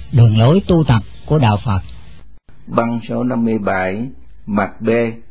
đường lối tu tập của đạo Phật. Băng số 57, mặt B.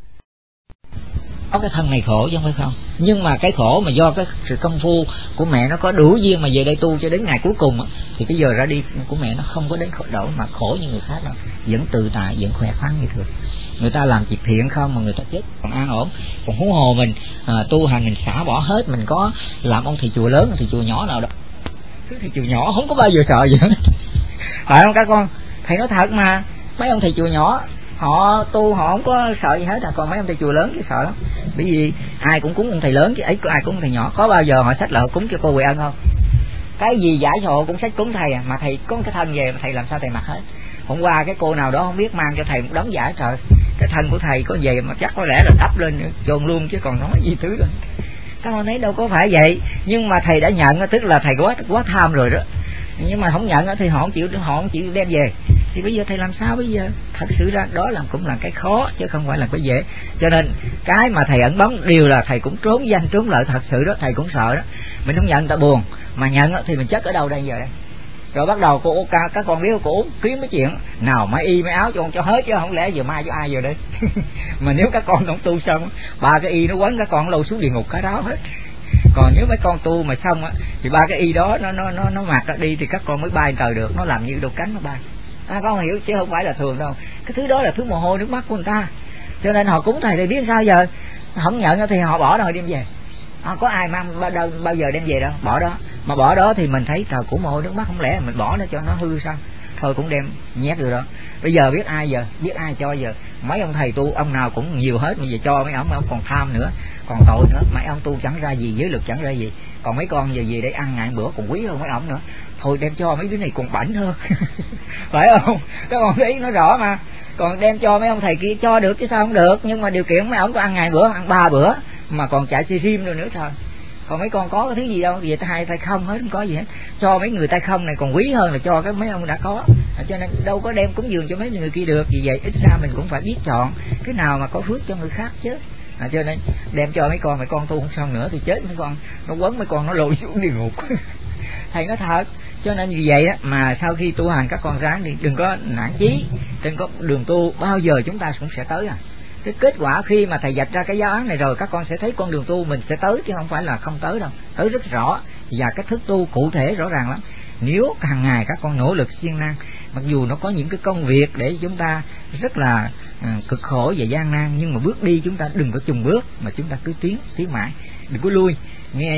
Có cái thân này khổ chứ không phải không, nhưng mà cái khổ mà do cái sự công phu của mẹ nó có đủ duyên mà về đây tu cho đến ngày cuối cùng á, thì cái giờ ra đi của mẹ nó không có đến khổ đổ mà khổ như người khác đâu, vẫn tự tại, vẫn khỏe khoắn như thường. Người ta làm việc thiện không mà người ta chết còn an ổn, còn huống hồ mình tu hành mình xả bỏ hết, mình có làm ông thầy chùa lớn, ông thầy chùa nhỏ nào đâu, cái thầy chùa nhỏ không có bao giờ sợ gì hết, phải không các con? Thầy nói thật mà, mấy ông thầy chùa nhỏ họ tu họ không có sợ gì hết, còn mấy ông thầy chùa lớn chứ sợ lắm, bởi vì ai cũng cúng ông thầy lớn chứ ấy, ai cũng thầy nhỏ. Có bao giờ họ xách lại họ cúng cho cô Huệ Ân không? Cái gì giải sổ cũng xách cúng thầy mà thầy có cái thân về mà thầy làm sao thầy mặc hết? Hôm qua cái cô nào đó không biết mang cho thầy một đống giải, trời, cái thân của thầy có về mà chắc có lẽ là đắp lên chôn luôn chứ còn nói gì thứ rồi. Các con thấy đâu có phải vậy, nhưng mà thầy đã nhận tức là thầy quá tham rồi đó, nhưng mà không nhận thì họ không chịu đem về, thì bây giờ thầy làm sao bây giờ? Thật sự ra đó cũng là cái khó chứ không phải là cái dễ. Cho nên cái mà thầy ẩn bóng điều là thầy cũng trốn danh trốn lợi thật sự đó, thầy cũng sợ đó. Mình không nhận người ta buồn, mà nhận thì mình chết ở đâu đây giờ đây? Rồi bắt đầu cô các con biết cô kiếm cái chuyện nào máy y máy áo cho hết chứ không lẽ giờ mai cho ai giờ đây? Mà nếu các con không tu xong, 3 cái y nó quấn các con lâu xuống địa ngục cả đó hết. Còn nếu mấy con tu mà xong á thì 3 cái y đó nó mặc ra đi thì các con mới bay trời được, nó làm như đôi cánh nó bay. Các con hiểu chứ không phải là thường đâu, cái thứ đó là thứ mồ hôi nước mắt của người ta. Cho nên họ cúng thầy thì biết sao giờ, không nhận thì họ bỏ rồi đem về. Có ai mang bao giờ đem về đâu, bỏ đó. Mà bỏ đó thì mình thấy trời cũng mồ hôi nước mắt, không lẽ mình bỏ nó cho nó hư sao? Thôi cũng đem nhét rồi đó. Bây giờ biết ai giờ, biết ai cho giờ? Mấy ông thầy tu ông nào cũng nhiều hết, bây giờ cho mấy ông còn tham nữa, còn tội nữa. Mấy ông tu chẳng ra gì, giới lực chẳng ra gì, còn mấy con giờ về để ăn ngày bữa còn quý hơn mấy ông nữa. Thôi đem cho mấy đứa này còn bảnh hơn. Phải không? Các con thấy nó rõ mà. Còn đem cho mấy ông thầy kia cho được chứ sao không được, nhưng mà điều kiện mấy ông có ăn ngày bữa, ăn 3 bữa mà còn chạy xi rim rồi nữa thôi. Còn mấy con có cái thứ gì đâu, về hai tay không hết, không có gì hết. Cho mấy người tay không này còn quý hơn là cho cái mấy ông đã có. Cho nên đâu có đem cúng dường cho mấy người kia được. Vì vậy ít ra mình cũng phải biết chọn cái nào mà có phước cho người khác chứ. Cho nên đem cho mấy con tu không xong nữa thì chết mấy con, nó quấn mấy con nó lôi xuống địa ngục. Thầy nói thật. Cho nên vì vậy á, mà sau khi tu hành các con ráng đi, đừng có nản chí, trên có đường tu bao giờ chúng ta cũng sẽ tới cái kết quả khi mà thầy vạch ra cái giáo án này rồi các con sẽ thấy con đường tu mình sẽ tới chứ không phải là không tới đâu, tới rất rõ và cái thức tu cụ thể rõ ràng lắm. Nếu hàng ngày các con nỗ lực siêng năng, mặc dù nó có những cái công việc để chúng ta rất là cực khổ và gian nan, nhưng mà bước đi chúng ta đừng có chùng bước mà chúng ta cứ tiến mãi, đừng có lui. Nghe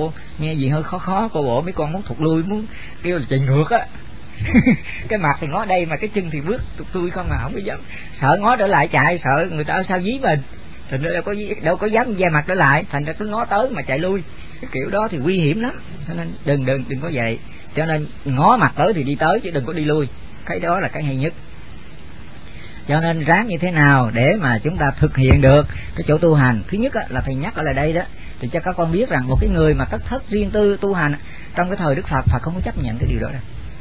gì hơi khó cô bộ mấy con muốn thụt lui, muốn kêu là chạy ngược á. Cái mặt thì ngó đây mà cái chân thì bước tụt lui không mà không có dám, sợ ngó trở lại chạy, sợ người ta sao dí mình, thành ra đâu có dám ve mặt trở lại, thành ra cứ ngó tới mà chạy lui. Cái kiểu đó thì nguy hiểm lắm, cho nên đừng có vậy. Cho nên ngó mặt tới thì đi tới chứ đừng có đi lui, cái đó là cái hay nhất. Cho nên ráng như thế nào để mà chúng ta thực hiện được cái chỗ tu hành. Thứ nhất là thầy nhắc ở lại đây đó, thì cho các con biết rằng một cái người mà tất thất riêng tư tu hành trong cái thời Đức Phật không có chấp nhận cái điều đó đâu.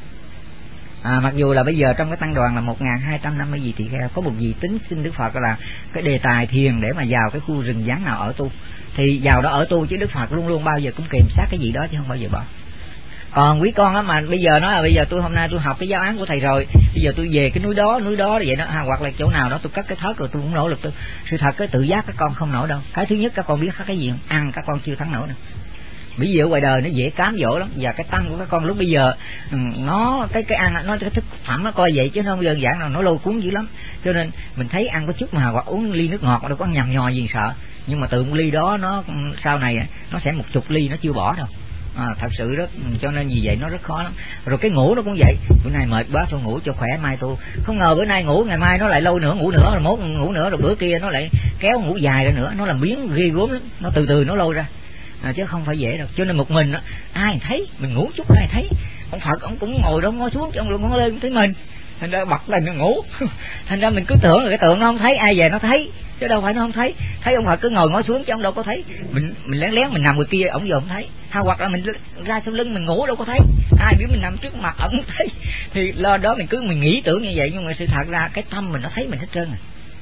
Mặc dù là bây giờ trong cái tăng đoàn là 1250 vị tỳ kheo, có một vị tính xin Đức Phật là cái đề tài thiền để mà vào cái khu rừng vắng nào ở tu, thì vào đó ở tu, chứ Đức Phật luôn luôn bao giờ cũng kèm sát cái gì đó chứ không bao giờ bỏ. Còn quý con á mà bây giờ nói là bây giờ hôm nay tôi học cái giáo án của thầy rồi, bây giờ tôi về cái núi đó vậy đó, hoặc là chỗ nào đó tôi cất cái thớt rồi tôi cũng nỗ lực tôi. Sự thật cái tự giác các con không nổi đâu. Cái thứ nhất các con biết cái gì không? Ăn các con chưa thắng nổi đâu. Bây giờ ngoài đời nó dễ cám dỗ lắm, và cái tâm của các con lúc bây giờ nó cái ăn nó cái thức phẩm nó coi vậy chứ không đơn giản nào, nó lôi cuốn dữ lắm. Cho nên mình thấy ăn có chút mà hoặc uống ly nước ngọt đâu có nhầm nhò gì sợ, nhưng mà từ một ly đó nó sau này nó sẽ 10 ly nó chưa bỏ đâu. Thật sự đó, cho nên vì vậy nó rất khó lắm. Rồi cái ngủ nó cũng vậy, bữa nay mệt quá tôi ngủ cho khỏe mai tôi, không ngờ bữa nay ngủ ngày mai nó lại lâu nữa, ngủ nữa rồi mốt ngủ nữa, rồi bữa kia nó lại kéo ngủ dài ra nữa, nó làm biến ghê gớm lắm, nó từ từ nó lôi ra. Chứ không phải dễ đâu. Cho nên một mình ai thấy mình ngủ chút ai thấy, ông Phật ông cũng ngồi đó ngó xuống chứ ông đừng ngó lên thấy mình, thành ra bật lên nó ngủ. Thành ra mình cứ tưởng là cái tượng nó không thấy, ai về nó thấy chứ đâu phải nó không thấy. Thấy ông Phật cứ ngồi ngó xuống chứ ông đâu có thấy. Mình lén mình nằm người kia ông giờ không thấy, hoặc là mình ra sau lưng mình ngủ đâu có thấy, ai biết mình nằm trước mặt ông không thấy. Thì lo đó mình nghĩ tưởng như vậy, nhưng mà sự thật ra cái tâm mình nó thấy mình hết trơn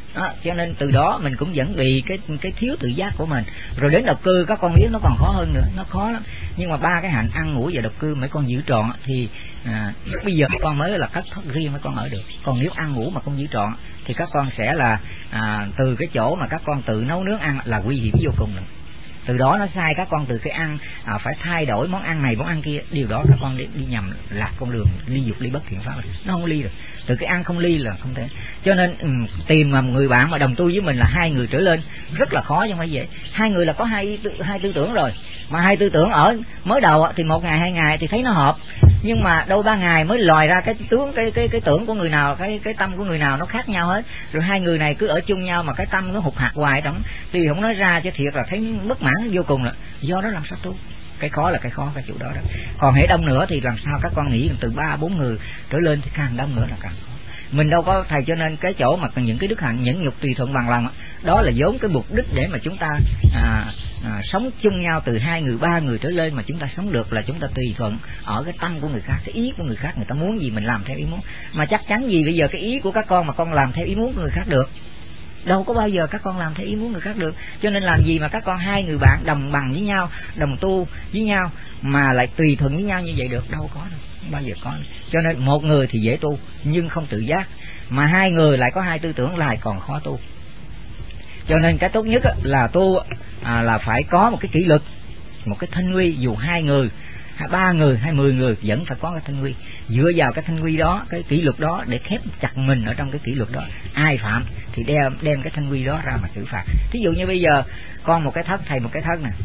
Cho nên từ đó mình cũng vẫn bị cái thiếu tự giác của mình. Rồi đến độc cư các con biết nó còn khó hơn nữa, nó khó lắm. Nhưng mà ba cái hạnh ăn ngủ và độc cư mấy con giữ trọn thì bây giờ con mới là cất thất riêng mấy con ở được. Còn nếu ăn ngủ mà không giữ trọn thì các con sẽ là từ cái chỗ mà các con tự nấu nướng ăn là nguy hiểm vô cùng nữa. Từ đó nó sai các con từ cái ăn phải thay đổi món ăn này món ăn kia, điều đó các con đi nhầm lạc con đường ly dục ly bất thiện pháp, nó không ly được. Từ cái ăn không ly là không thể. Cho nên tìm mà người bạn mà đồng tu với mình là 2 người trở lên rất là khó, chứ không phải dễ. 2 người là có hai tư tưởng rồi, mà 2 tư tưởng ở mới đầu thì 1 ngày 2 ngày thì thấy nó hợp, nhưng mà đâu 3 ngày mới lòi ra cái tướng cái tưởng của người nào, cái tâm của người nào nó khác nhau hết. Rồi 2 người này cứ ở chung nhau mà cái tâm nó hụt hạt hoài trong, tuy không nói ra chứ thiệt là thấy bất mãn vô cùng. Là do đó làm sao tu. Cái khó là cái chỗ đó đó. Còn hễ đông nữa thì làm sao các con nghĩ từ 3-4 người trở lên thì càng đông nữa là càng khó. Mình đâu có thầy, cho nên cái chỗ mà những cái đức hạnh nhẫn nhục tùy thuận bằng lòng đó là vốn cái mục đích để mà chúng ta sống chung nhau từ 2 người 3 người trở lên mà chúng ta sống được là chúng ta tùy thuận ở cái tâm của người khác, cái ý của người khác, người ta muốn gì mình làm theo ý muốn. Mà chắc chắn gì bây giờ cái ý của các con mà con làm theo ý muốn của người khác được, đâu có bao giờ các con làm theo ý muốn người khác được. Cho nên làm gì mà các con 2 người bạn đồng bằng với nhau, đồng tu với nhau mà lại tùy thuận với nhau như vậy được, đâu có đâu, không bao giờ có. Cho nên 1 người thì dễ tu nhưng không tự giác, mà 2 người lại có 2 tư tưởng lại còn khó tu. Cho nên cái tốt nhất là tu là phải có một cái kỷ luật, một cái thanh nguy, dù 2 người, 3 người hay 10 người vẫn phải có cái thanh nguy. Dựa vào cái thanh nguy đó, cái kỷ luật đó để khép chặt mình ở trong cái kỷ luật đó. Ai phạm thì đem cái thanh nguy đó ra mà xử phạt. Thí dụ như bây giờ con một cái thất, thầy một cái thất nè,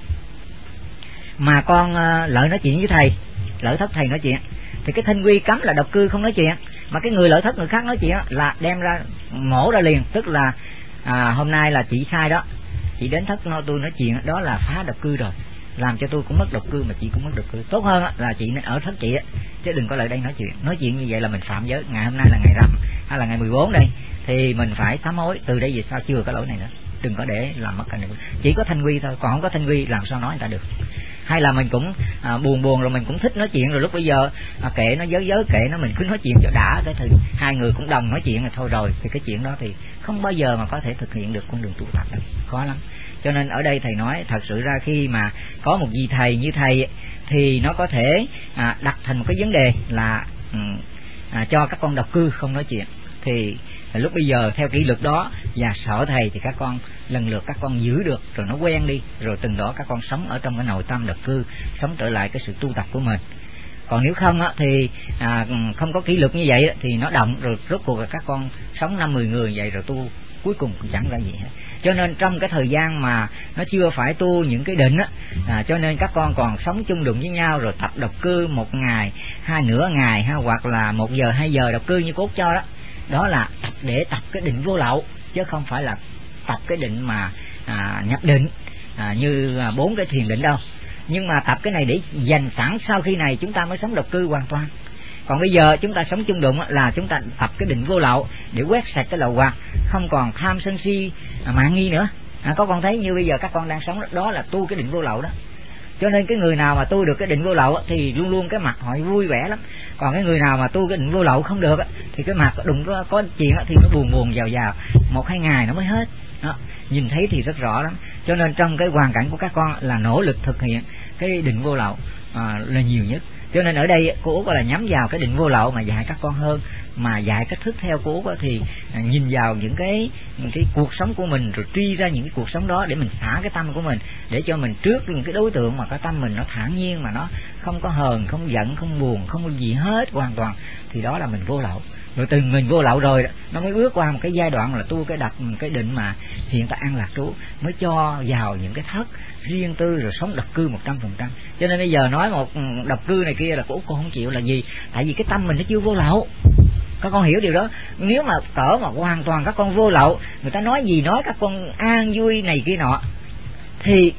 mà con lợi nói chuyện với thầy, lợi thất thầy nói chuyện, thì cái thanh quy cấm là độc cư không nói chuyện, mà cái người lợi thất người khác nói chuyện là đem ra mổ ra liền. Tức là hôm nay là chị sai đó, chị đến thất tôi nói chuyện, đó là phá độc cư rồi, làm cho tôi cũng mất độc cư mà chị cũng mất độc cư. Tốt hơn là chị nên ở thất chị chứ đừng có lại đây nói chuyện như vậy là mình phạm giới. Ngày hôm nay là ngày rằm hay là ngày 14 đây thì mình phải sám hối, từ đây về sau chưa có lỗi này nữa, đừng có để làm mất cảnh. Chỉ có thanh quy thôi, còn không có thanh quy làm sao nói người ta được. Hay là mình cũng buồn rồi mình cũng thích nói chuyện, rồi lúc bây giờ kệ nó giới kệ nó, mình cứ nói chuyện cho đã, cái thì 2 người cũng đồng nói chuyện rồi thôi, rồi thì cái chuyện đó thì không bao giờ mà có thể thực hiện được con đường tu tập đâu, khó lắm. Cho nên ở đây thầy nói thật sự ra khi mà có một vị thầy như thầy thì nó có thể đặt thành một cái vấn đề là cho các con độc cư không nói chuyện, thì lúc bây giờ theo kỷ luật đó và sợ thầy thì các con lần lượt các con giữ được, rồi nó quen đi, rồi từng đó các con sống ở trong cái nội tâm độc cư, sống trở lại cái sự tu tập của mình. Còn nếu không thì không có kỷ luật như vậy thì nó động, rồi rốt cuộc là các con sống 5-10 người vậy rồi tu cuối cùng cũng chẳng ra gì hết. Cho nên trong cái thời gian mà nó chưa phải tu những cái định cho nên các con còn sống chung đụng với nhau, rồi tập độc cư 1 ngày, nửa ngày hoặc là 1 giờ 2 giờ độc cư như cốt cho đó. Đó là tập để tập cái định vô lậu, chứ không phải là tập cái định mà nhập định như 4 cái thiền định đâu. Nhưng mà tập cái này để dành sẵn sau khi này chúng ta mới sống độc cư hoàn toàn. Còn bây giờ chúng ta sống chung đụng là chúng ta tập cái định vô lậu để quét sạch cái lậu hoặc, không còn tham sân si mạn nghi nữa. Có con thấy như bây giờ các con đang sống đó là tu cái định vô lậu đó. Cho nên cái người nào mà tu được cái định vô lậu thì luôn luôn cái mặt họ vui vẻ lắm. Còn cái người nào mà tu cái định vô lậu không được thì cái mặt đừng có chuyện thì nó buồn vào 1-2 ngày nó mới hết đó. Nhìn thấy thì rất rõ lắm. Cho nên trong cái hoàn cảnh của các con là nỗ lực thực hiện cái định vô lậu là nhiều nhất. Cho nên ở đây cô Út là nhắm vào cái định vô lậu mà dạy các con hơn, mà dạy cách thức theo cô Út thì nhìn vào những cái cuộc sống của mình, rồi truy ra những cái cuộc sống đó để mình xả cái tâm của mình, để cho mình trước những cái đối tượng mà cái tâm mình nó thản nhiên, mà nó không có hờn, không giận, không buồn, không có gì hết hoàn toàn, thì đó là mình vô lậu. Rồi từ mình vô lậu rồi nó mới bước qua một cái giai đoạn là tu cái định mà hiện tại an lạc trú, mới cho vào những cái thất riêng tư rồi sống độc cư 100%. Cho nên bây giờ nói một độc cư này kia là cô không chịu là gì? Tại vì cái tâm mình nó chưa vô lậu. Các con hiểu điều đó. Nếu mà cỡ mà hoàn toàn các con vô lậu, người ta nói gì nói các con an vui này kia nọ, thì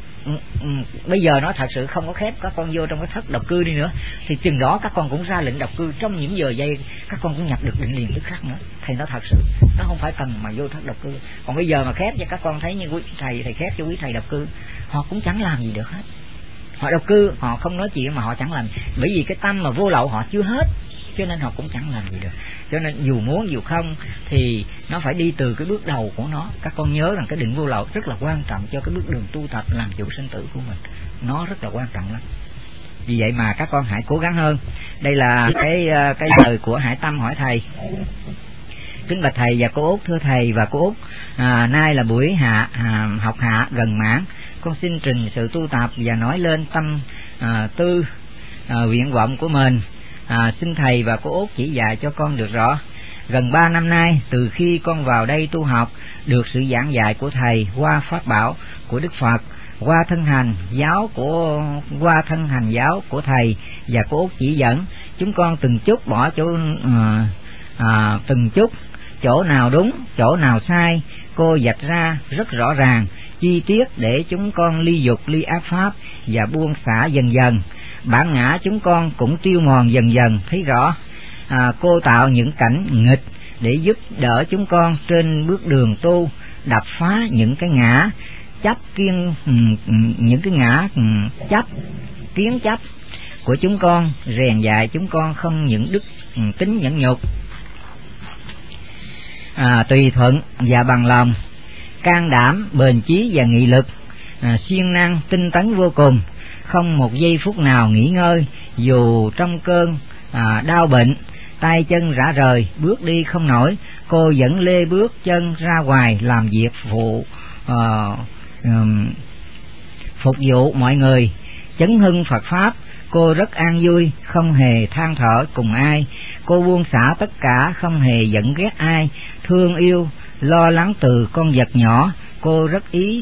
bây giờ nó thật sự không có khép các con vô trong cái thất độc cư đi nữa, thì chừng đó các con cũng ra lệnh độc cư trong những giờ giây, các con cũng nhập được định liền tức khắc nữa. Thì nó thật sự nó không phải cần mà vô thất độc cư. Còn bây giờ mà khép cho các con thấy như quý thầy khép cho quý thầy độc cư, họ cũng chẳng làm gì được hết. Họ độc cư, họ không nói chuyện mà họ chẳng làm, bởi vì cái tâm mà vô lậu họ chưa hết. cho nên họ cũng chẳng làm gì được. Cho nên dù muốn dù không thì nó phải đi từ cái bước đầu của nó. Các con nhớ rằng cái định vô lậu rất là quan trọng cho cái bước đường tu tập làm chủ sinh tử của mình, nó rất là quan trọng lắm. Vì vậy mà các con hãy cố gắng hơn. Đây là cái lời của Hải Tâm hỏi thầy. Kính bạch thầy và cô Út, thưa thầy và cô Út, nay là buổi học hạ gần mãn, con xin trình sự tu tập và nói lên tâm tư nguyện vọng của mình. Xin thầy và cô Út chỉ dạy cho con được rõ. Gần 3 năm nay, từ khi con vào đây tu học, được sự giảng dạy của thầy qua pháp bảo của Đức Phật, qua thân hành giáo của thầy và cô Út chỉ dẫn, chúng con từng chút bỏ từng chút chỗ nào đúng, chỗ nào sai, cô vạch ra rất rõ ràng, chi tiết để chúng con ly dục, ly ác pháp và buông xả dần dần. Bản ngã chúng con cũng tiêu mòn dần dần, thấy rõ. Cô tạo những cảnh nghịch để giúp đỡ chúng con trên bước đường tu, đập phá những cái ngã kiến chấp của chúng con, rèn dạy chúng con không những đức tính nhẫn nhục, tùy thuận và bằng lòng, can đảm, bền chí và nghị lực, siêng năng, tinh tấn vô cùng, không một giây phút nào nghỉ ngơi, dù trong cơn đau bệnh, tay chân rã rời, bước đi không nổi, cô vẫn lê bước chân ra ngoài làm việc phục vụ mọi người, chấn hưng Phật pháp. Cô rất an vui, không hề than thở cùng ai. Cô buông xả tất cả, không hề giận ghét ai, thương yêu, lo lắng từ con vật nhỏ. Cô rất ý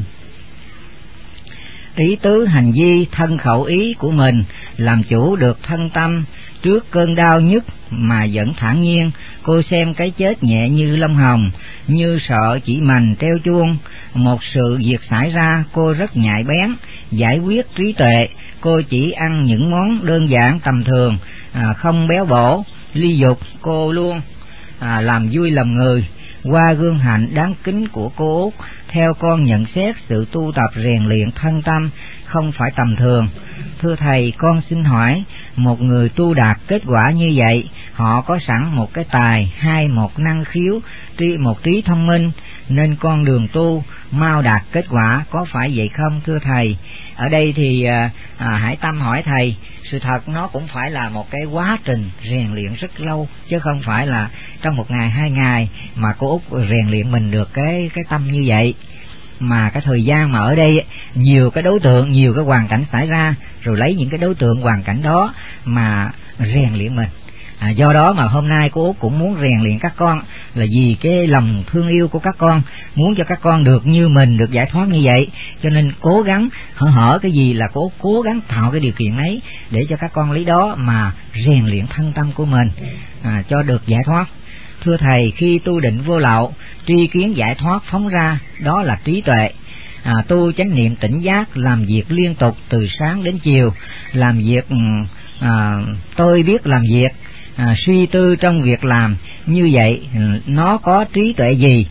tứ hành vi thân khẩu ý của mình, làm chủ được thân tâm trước cơn đau nhức mà vẫn thản nhiên. Cô xem cái chết nhẹ như lông hồng, như sợ chỉ mành treo chuông. Một sự việc xảy ra, cô rất nhạy bén, giải quyết trí tuệ. Cô chỉ ăn những món đơn giản tầm thường, không béo bổ. Ly dục, cô luôn làm vui lòng người. Qua gương hạnh đáng kính của cô Út, theo con nhận xét sự tu tập rèn luyện thân tâm không phải tầm thường. Thưa thầy, con xin hỏi, một người tu đạt kết quả như vậy, họ có sẵn một cái tài, hay một năng khiếu, một trí thông minh, nên con đường tu mau đạt kết quả, có phải vậy không thưa thầy? Ở đây thì Hải Tâm hỏi thầy, sự thật nó cũng phải là một cái quá trình rèn luyện rất lâu, chứ không phải là trong 1 ngày 2 ngày mà cô Út rèn luyện mình được cái tâm như vậy. Mà cái thời gian mà ở đây nhiều cái đối tượng, nhiều cái hoàn cảnh xảy ra, rồi lấy những cái đối tượng hoàn cảnh đó mà rèn luyện mình. Do đó mà hôm nay cô Út cũng muốn rèn luyện các con, là vì cái lòng thương yêu của các con, muốn cho các con được như mình, được giải thoát như vậy, cho nên cố gắng hở cái gì là cô Út cố gắng tạo cái điều kiện ấy để cho các con lấy đó mà rèn luyện thân tâm của mình cho được giải thoát. Thưa thầy, khi tu định vô lậu, tri kiến giải thoát phóng ra, đó là trí tuệ. Tu chánh niệm tỉnh giác, làm việc liên tục từ sáng đến chiều, làm việc tôi biết làm việc, suy tư trong việc làm, như vậy nó có trí tuệ gì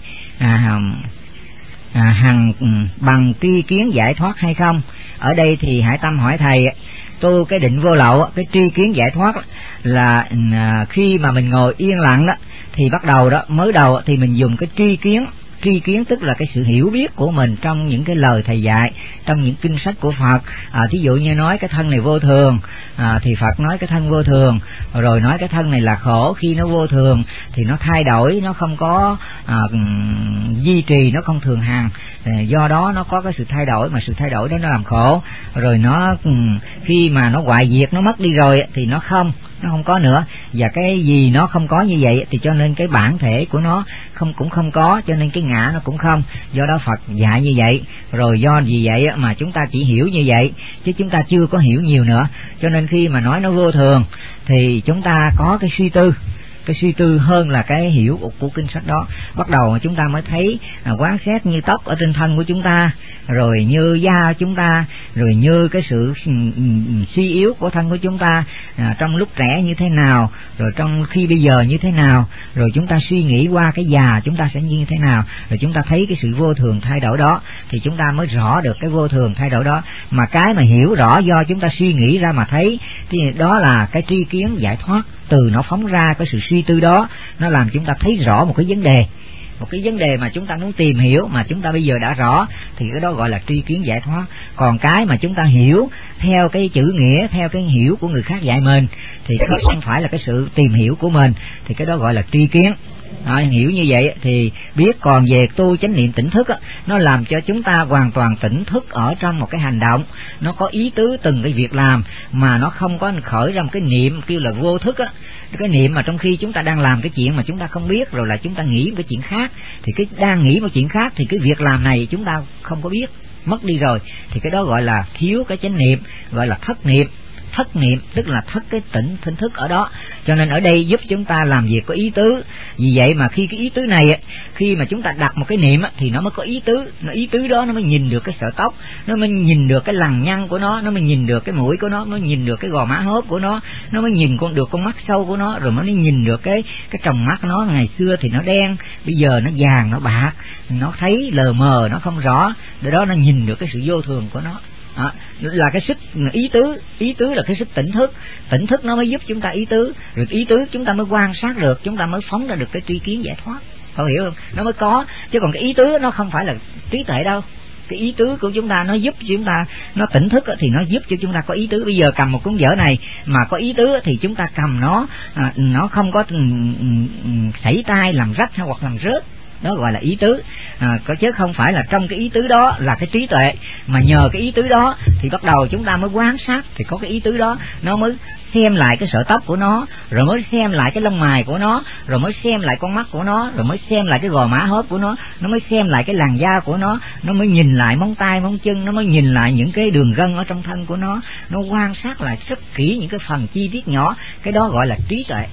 hằng bằng tri kiến giải thoát hay không? Ở đây thì Hải Tâm hỏi thầy, tu cái định vô lậu, cái tri kiến giải thoát là khi mà mình ngồi yên lặng đó, thì bắt đầu đó, mới đầu thì mình dùng cái tri kiến tức là cái sự hiểu biết của mình trong những cái lời thầy dạy, trong những kinh sách của Phật. Thí dụ như nói cái thân này vô thường, thì Phật nói cái thân vô thường, rồi nói cái thân này là khổ, khi nó vô thường thì nó thay đổi, nó không có duy trì, nó không thường hằng, do đó nó có cái sự thay đổi, mà sự thay đổi đó nó làm khổ. Rồi nó khi mà nó hoại diệt, nó mất đi rồi thì nó không có nữa, và cái gì nó không có như vậy thì cho nên cái bản thể của nó cũng không có, cho nên cái ngã nó cũng không. Do đó Phật dạy như vậy, rồi do vì vậy mà chúng ta chỉ hiểu như vậy chứ chúng ta chưa có hiểu nhiều nữa. Cho nên khi mà nói nó vô thường thì chúng ta có cái suy tư hơn là cái hiểu của kinh sách đó. Bắt đầu chúng ta mới thấy quán xét như tóc ở trên thân của chúng ta, rồi như da chúng ta, rồi như cái sự suy yếu của thân của chúng ta trong lúc trẻ như thế nào, rồi trong khi bây giờ như thế nào, rồi chúng ta suy nghĩ qua cái già chúng ta sẽ như thế nào, rồi chúng ta thấy cái sự vô thường thay đổi đó, thì chúng ta mới rõ được cái vô thường thay đổi đó. Mà cái mà hiểu rõ do chúng ta suy nghĩ ra mà thấy, Thì đó là cái tri kiến giải thoát, từ nó phóng ra cái sự suy tư đó, nó làm chúng ta thấy rõ một cái vấn đề mà chúng ta muốn tìm hiểu, mà chúng ta bây giờ đã rõ, thì cái đó gọi là tri kiến giải thoát. Còn cái mà chúng ta hiểu theo cái chữ nghĩa, theo cái hiểu của người khác dạy mình, thì nó không phải là cái sự tìm hiểu của mình, thì cái đó gọi là tri kiến. Hiểu như vậy thì biết. Còn về tu chánh niệm tỉnh thức á, nó làm cho chúng ta hoàn toàn tỉnh thức ở trong một cái hành động, nó có ý tứ từng cái việc làm, mà nó không có khởi ra một cái niệm kêu là vô thức á. Cái niệm mà trong khi chúng ta đang làm cái chuyện mà chúng ta không biết, rồi là chúng ta nghĩ một cái chuyện khác, thì cái đang nghĩ một chuyện khác thì cái việc làm này chúng ta không có biết, mất đi rồi, thì cái đó gọi là thiếu cái chánh niệm, gọi là thất niệm. Thất niệm tức là thất cái tỉnh thức ở đó. Cho nên ở đây giúp chúng ta làm việc có ý tứ. Vì vậy mà khi cái ý tứ này, khi mà chúng ta đặt một cái niệm thì nó mới có ý tứ. Ý tứ đó nó mới nhìn được cái sợi tóc, nó mới nhìn được cái lằn nhăn của nó mới nhìn được cái mũi của nó mới nhìn được cái gò má hớp của nó mới nhìn được con mắt sâu của nó, rồi mới nhìn được cái tròng mắt nó. Ngày xưa thì nó đen, bây giờ nó vàng, nó bạc, nó thấy lờ mờ, nó không rõ. Để đó nó nhìn được cái sự vô thường của nó. Là cái sức ý tứ là cái sức tỉnh thức nó mới giúp chúng ta ý tứ, rồi ý tứ chúng ta mới quan sát được, chúng ta mới phóng ra được cái tri kiến giải thoát. Cậu hiểu không? Nó mới có, chứ còn cái ý tứ nó không phải là trí tuệ đâu. Cái ý tứ của chúng ta nó giúp chúng ta, nó tỉnh thức thì nó giúp cho chúng ta có ý tứ. Bây giờ cầm một cuốn vở này mà có ý tứ thì chúng ta cầm nó không có sảy tay làm rách hay hoặc làm rớt, đó gọi là ý tứ. Chứ không phải là trong cái ý tứ đó là cái trí tuệ, mà nhờ cái ý tứ đó thì bắt đầu chúng ta mới quan sát, thì có cái ý tứ đó nó mới xem lại cái sợi tóc của nó, rồi mới xem lại cái lông mày của nó, rồi mới xem lại con mắt của nó, rồi mới xem lại cái gò má hớp của nó mới xem lại cái làn da của nó mới nhìn lại móng tay móng chân, nó mới nhìn lại những cái đường gân ở trong thân của nó quan sát lại rất kỹ những cái phần chi tiết nhỏ. Cái đó gọi là trí tuệ.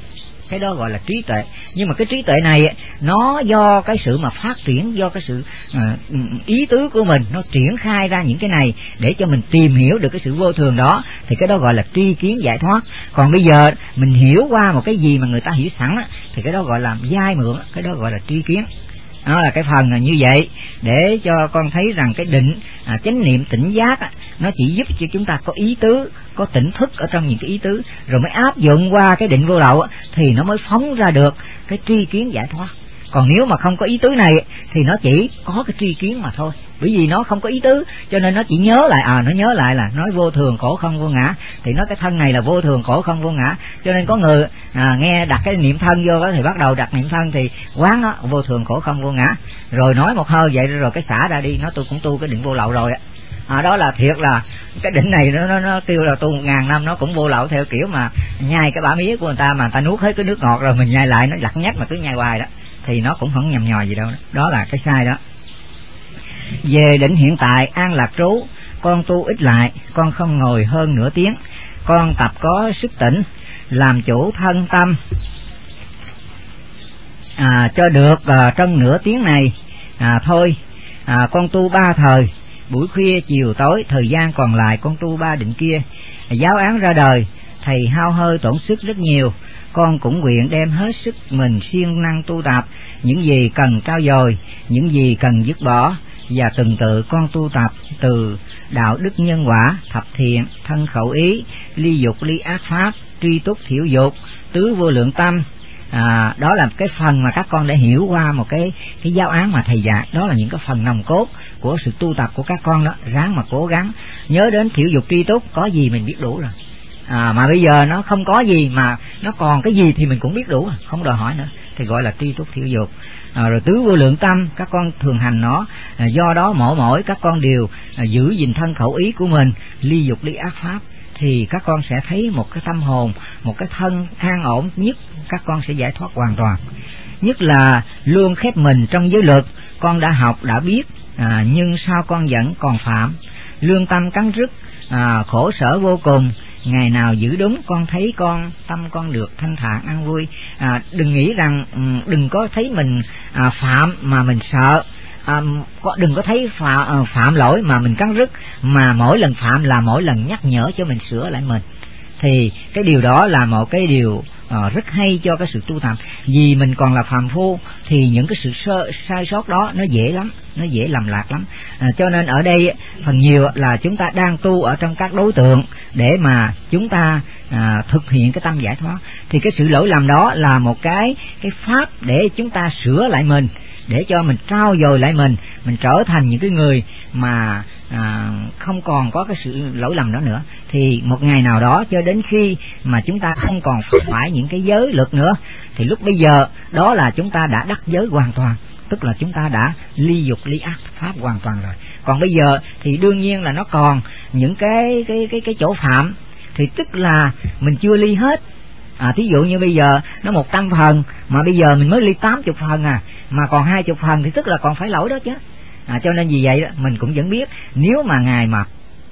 Nhưng mà cái trí tuệ này nó do cái sự mà phát triển, do cái sự ý tứ của mình nó triển khai ra những cái này để cho mình tìm hiểu được cái sự vô thường đó, thì cái đó gọi là tri kiến giải thoát. Còn bây giờ mình hiểu qua một cái gì mà người ta hiểu sẵn thì cái đó gọi là vay mượn, cái đó gọi là tri kiến. Đó là cái phần là như vậy, để cho con thấy rằng cái định chánh niệm tỉnh giác nó chỉ giúp cho chúng ta có ý tứ, có tỉnh thức ở trong những cái ý tứ, rồi mới áp dụng qua cái định vô lậu thì nó mới phóng ra được cái tri kiến giải thoát. Còn nếu mà không có ý tứ này thì nó chỉ có cái tri kiến mà thôi. Bởi vì nó không có ý tứ cho nên nó chỉ nhớ lại, nó nhớ lại là nói vô thường khổ không vô ngã, thì nói cái thân này là vô thường khổ không vô ngã. Cho nên có người nghe đặt cái niệm thân vô đó thì bắt đầu đặt niệm thân thì quán nó vô thường khổ không vô ngã, rồi nói một hơi vậy rồi cái xả ra đi, nó tôi cũng tu cái định vô lậu rồi. Đó là thiệt là cái định này nó kêu là tu 1000 năm nó cũng vô lậu, theo kiểu mà nhai cái bả mía của người ta mà người ta nuốt hết cái nước ngọt rồi mình nhai lại, nó lặt nhắt mà cứ nhai hoài đó thì nó cũng không nhầm nhò gì đâu. Đó là cái sai đó. Về định hiện tại an lạc trú, con tu ít lại, con không ngồi hơn nửa tiếng, con tập có sức tỉnh, làm chủ thân tâm cho được trong nửa tiếng này thôi. Con tu 3 thời, buổi khuya chiều tối, thời gian còn lại con tu 3 định kia. Giáo án ra đời, thầy hao hơi tổn sức rất nhiều, con cũng nguyện đem hết sức mình siêng năng tu tập, những gì cần trau dồi, những gì cần dứt bỏ, và từng tự con tu tập từ đạo đức nhân quả, thập thiện, thân khẩu ý, ly dục ly ác pháp, tri túc thiểu dục, tứ vô lượng tâm. Đó là cái phần mà các con đã hiểu qua một cái giáo án mà thầy dạy. Đó là những cái phần nòng cốt của sự tu tập của các con đó. Ráng mà cố gắng nhớ đến thiểu dục tri túc, có gì mình biết đủ rồi. Mà bây giờ nó không có gì mà nó còn cái gì thì mình cũng biết đủ, không đòi hỏi nữa, thì gọi là tri túc thiểu dục. Rồi tứ vô lượng tâm các con thường hành nó. Do đó mỗi các con đều giữ gìn thân khẩu ý của mình, ly dục ly ác pháp, thì các con sẽ thấy một cái tâm hồn, một cái thân an ổn nhất, các con sẽ giải thoát hoàn toàn. Nhất là luôn khép mình trong giới luật, con đã học đã biết, nhưng sao con vẫn còn phạm, lương tâm cắn rứt, khổ sở vô cùng. Ngày nào giữ đúng, con thấy tâm con được thanh thản an vui. Đừng nghĩ rằng đừng có thấy mình phạm mà mình sợ, đừng có thấy phạm lỗi mà mình cắn rứt, mà mỗi lần phạm là mỗi lần nhắc nhở cho mình sửa lại mình. Thì cái điều đó là một cái điều rất hay cho cái sự tu tập. Vì mình còn là phàm phu thì những cái sự sai sót đó nó dễ lắm, nó dễ lầm lạc lắm. Cho nên ở đây phần nhiều là chúng ta đang tu ở trong các đối tượng để mà chúng ta thực hiện cái tâm giải thoát. Thì cái sự lỗi lầm đó là một cái pháp để chúng ta sửa lại mình, để cho mình trau dồi lại mình trở thành những cái người mà không còn có cái sự lỗi lầm đó nữa. Thì một ngày nào đó cho đến khi mà chúng ta không còn phải những cái giới luật nữa, thì lúc bây giờ đó là chúng ta đã đắc giới hoàn toàn, tức là chúng ta đã ly dục ly ác pháp hoàn toàn rồi. Còn bây giờ thì đương nhiên là nó còn những cái chỗ phạm, thì tức là mình chưa ly hết. Thí dụ như bây giờ nó 100 phần mà bây giờ mình mới ly 80 phần mà còn 20 phần thì tức là còn phải lỗi đó chứ. Cho nên vì vậy đó, mình cũng vẫn biết nếu mà Ngài mà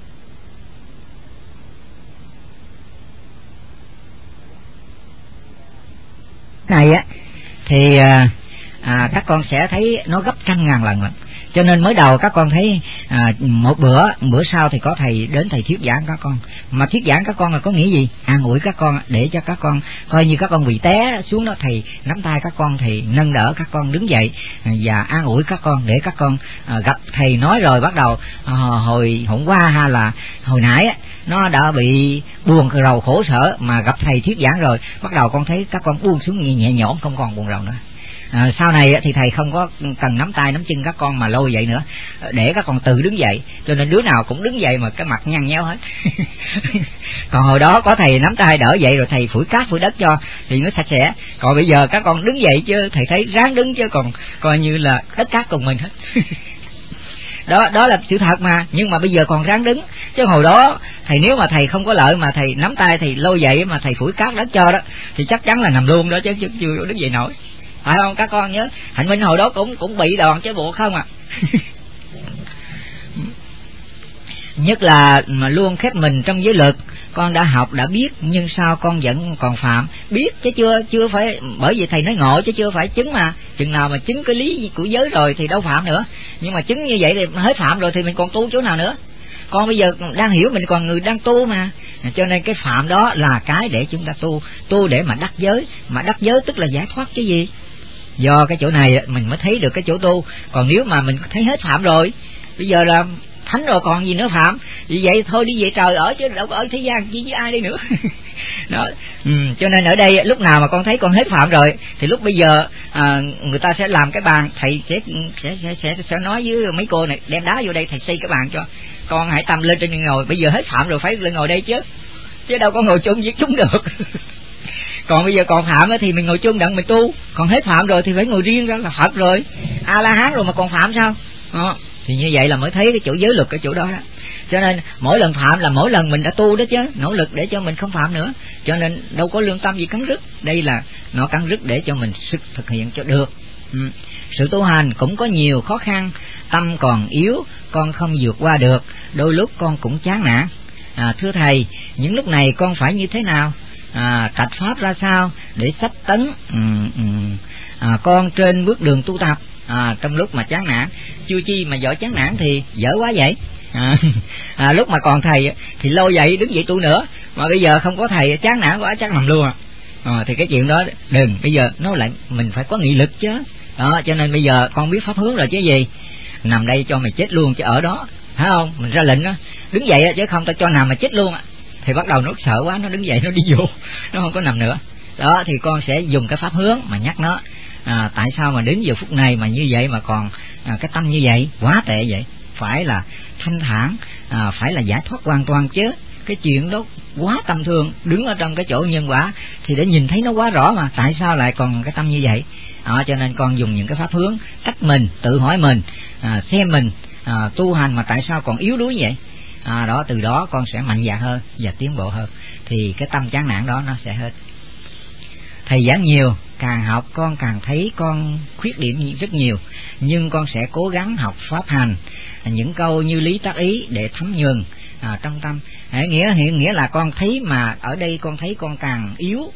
này á thì các con sẽ thấy nó gấp trăm ngàn lần. Cho nên mới đầu các con thấy một bữa sau thì có thầy đến thầy thuyết giảng các con. Mà thuyết giảng các con là có nghĩa gì? An ủi các con, để cho các con coi như các con bị té xuống đó, thầy nắm tay các con, thì nâng đỡ các con đứng dậy và an ủi các con, để các con gặp thầy nói rồi bắt đầu hồi hôm qua hay là hồi nãy nó đã bị buồn rầu khổ sở, mà gặp thầy thuyết giảng rồi bắt đầu con thấy các con buông xuống nhẹ nhõm, không còn buồn rầu nữa. Sau này thì thầy không có cần nắm tay nắm chân các con mà lôi dậy nữa, để các con tự đứng dậy, cho nên đứa nào cũng đứng dậy mà cái mặt nhăn nheo hết. Còn hồi đó có thầy nắm tay đỡ dậy rồi thầy phủi cát phủi đất cho thì nó sạch sẽ. Còn bây giờ các con đứng dậy chứ thầy thấy ráng đứng, chứ còn coi như là đất cát cùng mình hết. Đó là sự thật mà, nhưng mà bây giờ còn ráng đứng, chứ hồi đó thầy nếu mà thầy không có lợi mà thầy nắm tay thầy lôi dậy mà thầy phủi cát đất cho đó thì chắc chắn là nằm luôn đó, chứ chưa đứng dậy nổi, phải không các con nhớ? Hạnh Minh hồi đó cũng bị đòn chứ bộ không nhất là mà luôn khép mình trong giới luật. Con đã học đã biết, nhưng sao con vẫn còn phạm? Biết chứ chưa phải, bởi vì thầy nói ngộ chứ chưa phải chứng mà. Chừng nào mà chứng cái lý của giới rồi thì đâu phạm nữa. Nhưng mà chứng như vậy thì hết phạm rồi thì mình còn tu chỗ nào nữa? Con bây giờ đang hiểu mình còn người đang tu mà. Cho nên cái phạm đó là cái để chúng ta tu để mà đắc giới. Mà đắc giới tức là giải thoát chứ gì. Do cái chỗ này mình mới thấy được cái chỗ tu. Còn nếu mà mình thấy hết phạm rồi, bây giờ là thánh rồi còn gì nữa phạm, vì vậy thôi đi về trời ở, chứ đâu có ở thế gian chỉ với ai đây nữa. Đó. Cho nên ở đây lúc nào mà con thấy con hết phạm rồi thì lúc bây giờ người ta sẽ làm cái bàn, thầy sẽ nói với mấy cô này đem đá vô đây, thầy xây cái bàn cho con, hãy tâm lên trên ngồi. Bây giờ hết phạm rồi phải lên ngồi đây chứ đâu có ngồi chung với chúng được. Còn bây giờ còn phạm thì mình ngồi chung đặng mình tu, còn hết phạm rồi thì phải ngồi riêng ra là Phật rồi, A La Hán rồi mà còn phạm sao? Thì như vậy là mới thấy cái chỗ giới luật, cái chỗ đó. Cho nên mỗi lần phạm là mỗi lần mình đã tu đó chứ, nỗ lực để cho mình không phạm nữa. Cho nên đâu có lương tâm gì cắn rứt, đây là nó cắn rứt để cho mình thực hiện cho được. Sự tu hành cũng có nhiều khó khăn, tâm còn yếu, con không vượt qua được, đôi lúc con cũng chán nản. Thưa thầy, những lúc này con phải như thế nào? Trạch pháp ra sao để sách tấn con trên bước đường tu tập trong lúc mà chán nản? Chưa chi mà giỏi chán nản thì dở quá vậy. Lúc mà còn thầy thì lôi dậy đứng dậy tu nữa, mà bây giờ không có thầy chán nản quá chắc nằm luôn thì cái chuyện đó đừng. Bây giờ nói lại mình phải có nghị lực chứ. Cho nên bây giờ con biết pháp hướng rồi chứ gì, nằm đây cho mày chết luôn chứ ở đó, phải không? Mình ra lệnh đó, đứng dậy chứ không tao cho nằm mà chết luôn thì bắt đầu nó sợ quá, nó đứng dậy nó đi vô, nó không có nằm nữa. Đó thì con sẽ dùng cái pháp hướng mà nhắc nó, tại sao mà đến giờ phút này mà như vậy mà còn cái tâm như vậy, quá tệ vậy, phải là thanh thản, phải là giải thoát hoàn toàn chứ. Cái chuyện đó quá tâm thương, đứng ở trong cái chỗ nhân quả thì để nhìn thấy nó quá rõ mà tại sao lại còn cái tâm như vậy. Cho nên con dùng những cái pháp hướng cách mình tự hỏi mình, xem mình tu hành mà tại sao còn yếu đuối vậy. Đó, từ đó con sẽ mạnh dạn hơn và tiến bộ hơn, thì cái tâm chán nản đó nó sẽ hết. Thầy giảng nhiều, càng học con càng thấy con khuyết điểm rất nhiều, nhưng con sẽ cố gắng học pháp hành những câu như lý tác ý để thấm nhuần trong tâm. Nghĩa là con thấy mà ở đây con thấy con càng yếu,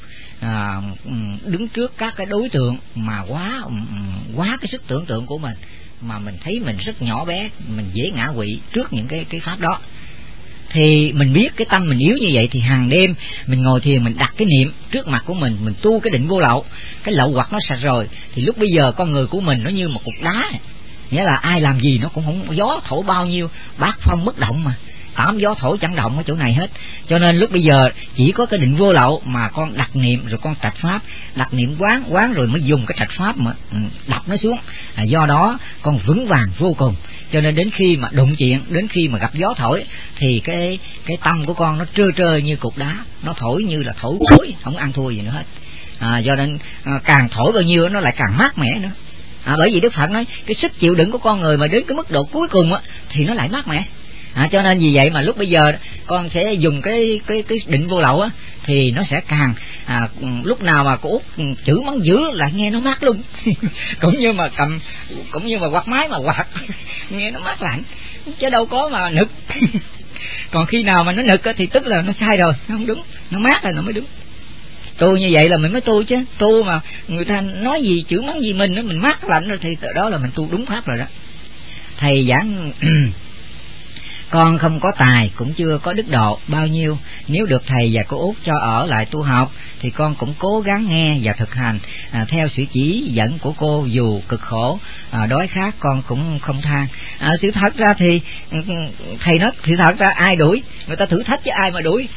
đứng trước các cái đối tượng mà quá cái sức tưởng tượng của mình, mà mình thấy mình rất nhỏ bé, mình dễ ngã quỵ trước những cái pháp đó. Thì mình biết cái tâm mình yếu như vậy thì hàng đêm mình ngồi thiền, mình đặt cái niệm trước mặt của mình tu cái định vô lậu, cái lậu hoặc nó sạch rồi thì lúc bây giờ con người của mình nó như một cục đá, nghĩa là ai làm gì nó cũng không, gió thổi bao nhiêu bát phong bất động mà, tám gió thổi chẳng động ở chỗ này hết. Cho nên lúc bây giờ chỉ có cái định vô lậu mà con đặt niệm, rồi con trạch pháp, đặt niệm quán rồi mới dùng cái trạch pháp mà đập nó xuống. Do đó con vững vàng vô cùng. Cho nên đến khi mà đụng chuyện, đến khi mà gặp gió thổi thì cái tâm của con nó trơ như cục đá, nó thổi như là thổi cối, không ăn thua gì nữa hết. Do nên càng thổi bao nhiêu nó lại càng mát mẻ nữa. Bởi vì Đức Phật nói cái sức chịu đựng của con người mà đến cái mức độ cuối cùng á thì nó lại mát mẻ. Cho nên vì vậy mà lúc bây giờ con sẽ dùng cái định vô lậu á thì nó sẽ càng lúc nào mà cô Út chữ mắng dữ lại nghe nó mát luôn. cũng như mà quạt máy mà quạt nghe nó mát lạnh, chứ đâu có mà nực. Còn khi nào mà nó nực á thì tức là nó sai rồi, nó không đúng, nó mát rồi nó mới đúng. Tu như vậy là mình mới tu chứ. Tu mà người ta nói gì chữ mắng gì mình mát lạnh rồi thì đó là mình tu đúng pháp rồi đó. Thầy giảng con không có tài cũng chưa có đức độ bao nhiêu, nếu được thầy và cô Út cho ở lại tu học thì con cũng cố gắng nghe và thực hành theo sự chỉ dẫn của cô, dù cực khổ đói khát con cũng không than. Sự thật ra thì thầy nói sự thật ra ai đuổi, người ta thử thách chứ ai mà đuổi.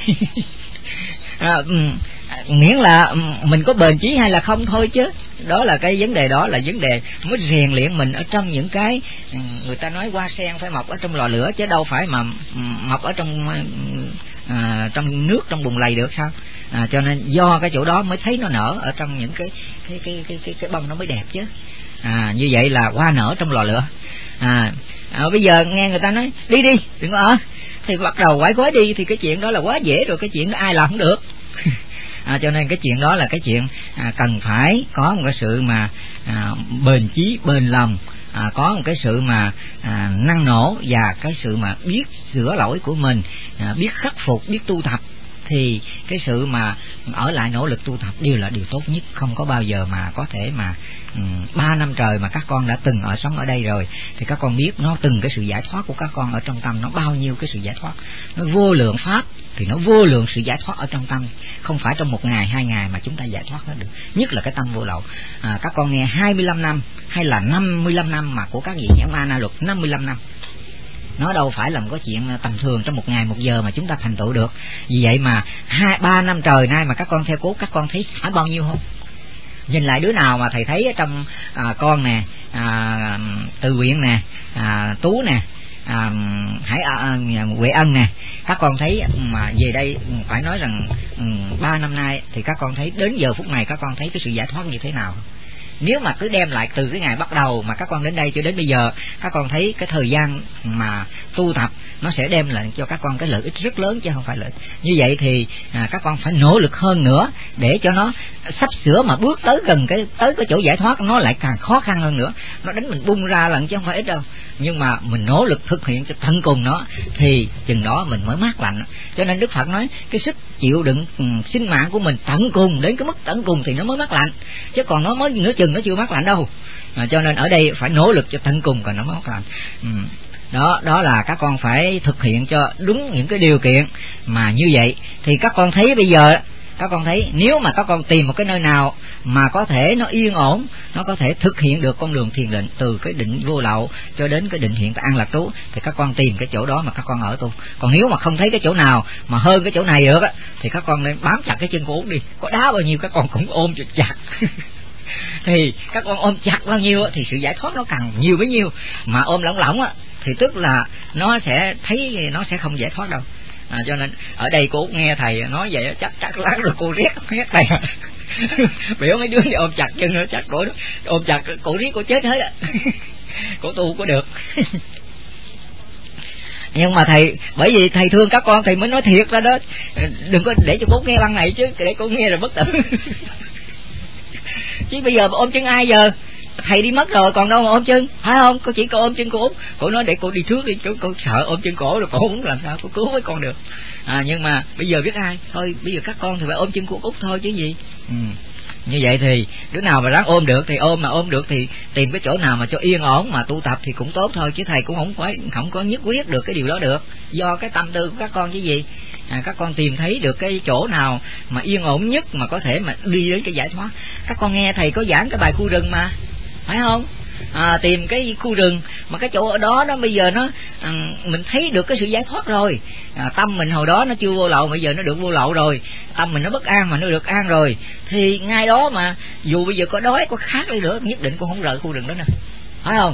Miễn là mình có bền chí hay là không thôi chứ. Đó là cái vấn đề, đó là vấn đề mới rèn luyện mình ở trong những cái người ta nói hoa sen phải mọc ở trong lò lửa, chứ đâu phải mà mọc ở trong nước, trong bùn lầy được sao. Cho nên do cái chỗ đó mới thấy nó nở ở trong những cái bông nó mới đẹp chứ. Như vậy là hoa nở trong lò lửa. Bây giờ nghe người ta nói đi đừng có ở thì bắt đầu quải quái đi thì cái chuyện đó là quá dễ rồi, cái chuyện đó ai làm không được. Cho nên cái chuyện đó là cái chuyện cần phải có một cái sự mà bền chí, bền lòng, có một cái sự mà năng nổ và cái sự mà biết sửa lỗi của mình, biết khắc phục, biết tu tập, thì cái sự mà ở lại nỗ lực tu tập đều là điều tốt nhất. Không có bao giờ mà có thể mà 3 năm trời mà các con đã từng sống ở đây rồi thì các con biết nó từng cái sự giải thoát của các con ở trong tâm nó bao nhiêu cái sự giải thoát. Nó vô lượng pháp thì nó vô lượng sự giải thoát ở trong tâm, không phải trong 1 ngày 2 ngày mà chúng ta giải thoát nó được. Nhất là cái tâm vô lậu. Các con nghe 25 năm hay là 55 năm mà của các vị giảng A Na Luật 55 năm, nó đâu phải là một cái chuyện tầm thường trong 1 ngày 1 giờ mà chúng ta thành tựu được. Vì vậy mà 2-3 năm trời nay mà các con theo cố, các con thấy phải bao nhiêu không? Nhìn lại đứa nào mà thầy thấy ở trong con nè, Từ Nguyện nè, Tú nè, Huệ Ân nè, các con thấy mà về đây phải nói rằng 3 năm nay thì các con thấy đến giờ phút này các con thấy cái sự giải thoát như thế nào. Nếu mà cứ đem lại từ cái ngày bắt đầu mà các con đến đây cho đến bây giờ, các con thấy cái thời gian mà tu tập nó sẽ đem lại cho các con cái lợi ích rất lớn chứ không phải lợi ích. Như vậy thì các con phải nỗ lực hơn nữa để cho nó sắp sửa mà bước tới gần tới cái chỗ giải thoát nó lại càng khó khăn hơn nữa. Nó đánh mình bung ra lần chứ không phải ít đâu. Nhưng mà mình nỗ lực thực hiện cho tận cùng nó thì chừng đó mình mới mát lạnh. Cho nên Đức Phật nói cái sức chịu đựng sinh mạng của mình tận cùng, đến cái mức tận cùng thì nó mới mát lạnh, chứ còn nó mới nửa chừng nó chưa mát lạnh đâu. Cho nên ở đây phải nỗ lực cho tận cùng còn nó mới mát lạnh. Đó là các con phải thực hiện cho đúng những cái điều kiện mà như vậy thì các con thấy bây giờ các con thấy nếu mà các con tìm một cái nơi nào mà có thể nó yên ổn, nó có thể thực hiện được con đường thiền định từ cái định vô lậu cho đến cái định hiện tại an lạc trú thì các con tìm cái chỗ đó mà các con ở tu. Còn nếu mà không thấy cái chỗ nào mà hơn cái chỗ này được á thì các con nên bám chặt cái chân của Út đi, có đá bao nhiêu các con cũng ôm chặt. Thì các con ôm chặt bao nhiêu thì sự giải thoát nó càng nhiều bấy nhiêu, mà ôm lỏng lỏng á thì tức là nó sẽ thấy nó sẽ không giải thoát đâu. Cho nên ở đây cô Út nghe thầy nói vậy chắc lát rồi cô riết thầy biểu mấy đứa ôm chặt chân nữa, chắc cổ ôm chặt cổ riết cổ chết hết á. Cổ tu có được. Nhưng mà thầy, bởi vì thầy thương các con thầy mới nói thiệt ra đó, đừng có để cho cô nghe băng này chứ, để cô nghe rồi bất tử. Chứ bây giờ ôm chân ai giờ, thầy đi mất rồi còn đâu mà ôm chân, phải không? Cô chỉ có ôm chân cô Út, cô nói để cô đi trước đi, cô sợ ôm chân cổ rồi cô không làm sao cô cứu với con được. Nhưng mà bây giờ biết ai, thôi bây giờ các con thì phải ôm chân cô Út thôi chứ gì. Như vậy thì đứa nào mà ráng ôm được thì ôm, mà ôm được thì tìm cái chỗ nào mà cho yên ổn mà tu tập thì cũng tốt thôi, chứ thầy cũng không có nhất quyết được cái điều đó được, do cái tâm tư của các con chứ gì. Các con tìm thấy được cái chỗ nào mà yên ổn nhất mà có thể mà đi đến cái giải thoát. Các con nghe thầy có giảng cái bài khu rừng mà, phải không? Tìm cái khu rừng mà cái chỗ ở đó bây giờ mình thấy được cái sự giải thoát rồi. Tâm mình hồi đó nó chưa vô lậu, bây giờ nó được vô lậu rồi. Tâm mình nó bất an mà nó được an rồi, thì ngay đó mà dù bây giờ có đói có khát đi nữa, nhất định cũng không rời khu rừng đó nè, phải không?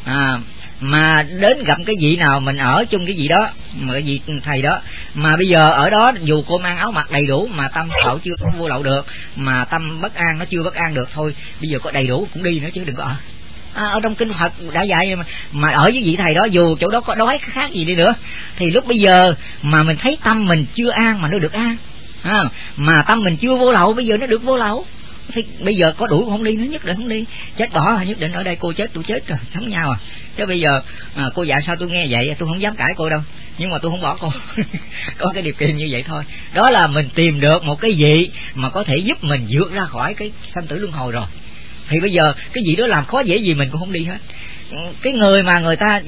Mà đến gặp cái vị nào mình ở chung cái vị đó, mà cái vị thầy đó, mà bây giờ ở đó dù cô mang áo mặc đầy đủ mà tâm lậu chưa vô lậu được, mà tâm bất an nó chưa bất an được, thôi bây giờ có đầy đủ cũng đi nữa chứ đừng có ở. Ở trong kinh Phật đã dạy mà ở với vị thầy đó dù chỗ đó có đói khác gì đi nữa, thì lúc bây giờ mà mình thấy tâm mình chưa an mà nó được an, mà tâm mình chưa vô lậu bây giờ nó được vô lậu, thì bây giờ có đuổi không đi nữa, nhất định không đi. Chết bỏ nhất định ở đây, cô chết tôi chết rồi, sống nhau chứ bây giờ cô dạy sao tôi nghe vậy, tôi không dám cãi cô đâu, nhưng mà tôi không bỏ cô. Có cái điều kiện như vậy thôi. Đó là mình tìm được một cái gì mà có thể giúp mình vượt ra khỏi cái sanh tử luân hồi rồi, thì bây giờ cái gì đó làm khó dễ gì mình cũng không đi hết. Cái người mà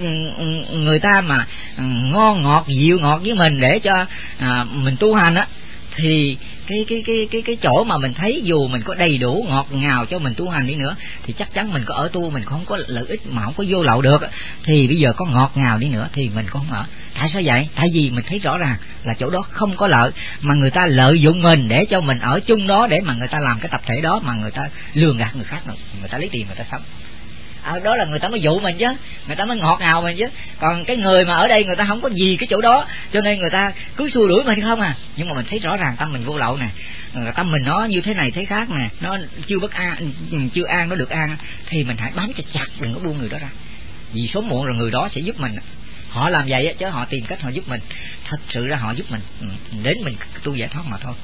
người ta mà ngon ngọt dịu ngọt với mình để cho mình tu hành á, thì cái chỗ mà mình thấy dù mình có đầy đủ ngọt ngào cho mình tu hành đi nữa, thì chắc chắn mình có ở tu mình không có lợi ích mà không có vô lậu được, thì bây giờ có ngọt ngào đi nữa thì mình cũng không ở. Tại sao vậy? Tại vì mình thấy rõ ràng là chỗ đó không có lợi, mà người ta lợi dụng mình để cho mình ở chung đó, để mà người ta làm cái tập thể đó, mà người ta lường gạt người khác, người ta lấy tiền người ta sống. Đó là người ta mới dụ mình chứ, người ta mới ngọt ngào mình chứ. Còn cái người mà ở đây người ta không có gì cái chỗ đó, cho nên người ta cứ xua đuổi mình không à. Nhưng mà mình thấy rõ ràng tâm mình vô lậu nè, tâm mình nó như thế này thế khác nè, nó chưa bất an, chưa an nó được an, thì mình hãy bám cho chặt, đừng có buông người đó ra. Vì sớm muộn rồi người đó sẽ giúp mình. Họ làm vậy chứ họ tìm cách họ giúp mình, thật sự ra họ giúp mình đến mình tu giải thoát mà thôi.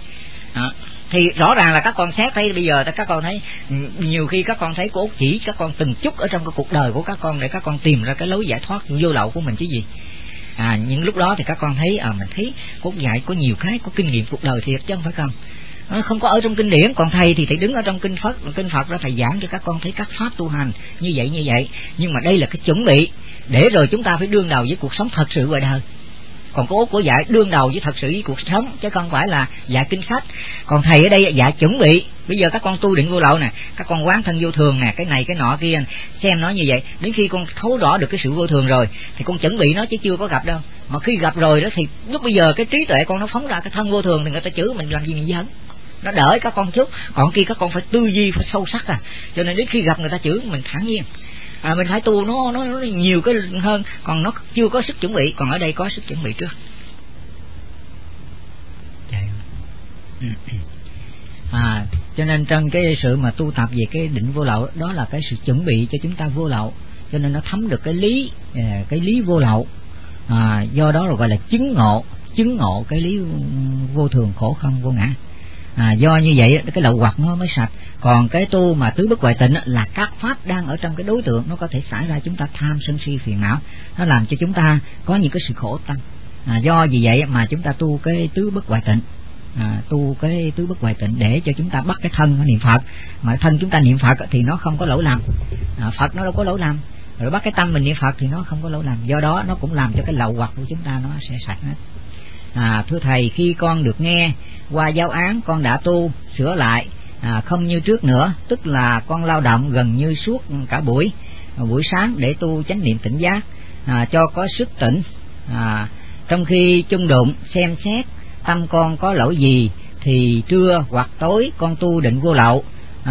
Thì rõ ràng là các con xét thấy bây giờ các con thấy nhiều khi các con thấy cô Út chỉ các con từng chút ở trong cái cuộc đời của các con để các con tìm ra cái lối giải thoát vô lậu của mình chứ gì. Nhưng lúc đó thì các con thấy mình thấy cô Út dạy có nhiều cái có kinh nghiệm cuộc đời thiệt chứ không phải không. Không có ở trong kinh điển, còn thầy thì thầy đứng ở trong kinh Phật ra thầy giảng cho các con thấy các pháp tu hành như vậy. Nhưng mà đây là cái chuẩn bị để rồi chúng ta phải đương đầu với cuộc sống thật sự ngoài đời. Còn cô Út của dạy đương đầu với thật sự với cuộc sống, chứ không phải là dạy kinh sách. Còn thầy ở đây dạy chuẩn bị. Bây giờ các con tu định vô lậu nè, các con quán thân vô thường nè, cái này cái nọ kia, xem nó như vậy. Đến khi con thấu rõ được cái sự vô thường rồi thì con chuẩn bị nó chứ chưa có gặp đâu. Mà khi gặp rồi đó thì lúc bây giờ cái trí tuệ con nó phóng ra cái thân vô thường thì người ta chửi mình làm gì mình giận. Nó đỡ các con chút, còn kia các con phải tư duy phải sâu sắc cho nên đến khi gặp người ta chửi mình thản nhiên. Mình phải tu nó nhiều cái hơn, còn nó chưa có sức chuẩn bị, còn ở đây có sức chuẩn bị trước. Cho nên trong cái sự mà tu tập về cái định vô lậu đó là cái sự chuẩn bị cho chúng ta vô lậu, cho nên nó thấm được cái lý vô lậu. Do đó rồi gọi là chứng ngộ cái lý vô thường khổ không vô ngã. Do như vậy cái lậu hoặc nó mới sạch. Còn cái tu mà tứ bất hoại tịnh là các pháp đang ở trong cái đối tượng, nó có thể xảy ra chúng ta tham sân si phiền não, nó làm cho chúng ta có những cái sự khổ tăng. Do vì vậy mà chúng ta tu cái tứ bất hoại tịnh, tu cái tứ bất hoại tịnh để cho chúng ta bắt cái thân nó niệm Phật, mà thân chúng ta niệm Phật thì nó không có lỗi lầm, Phật nó đâu có lỗi lầm, rồi bắt cái tâm mình niệm Phật thì nó không có lỗi lầm. Do đó nó cũng làm cho cái lậu hoặc của chúng ta nó sẽ sạch hết. Thưa thầy, khi con được nghe qua giáo án con đã tu sửa lại, không như trước nữa, tức là con lao động gần như suốt cả buổi sáng để tu chánh niệm tỉnh giác, cho có sức tỉnh. Trong khi chung đụng xem xét tâm con có lỗi gì thì trưa hoặc tối con tu định vô lậu.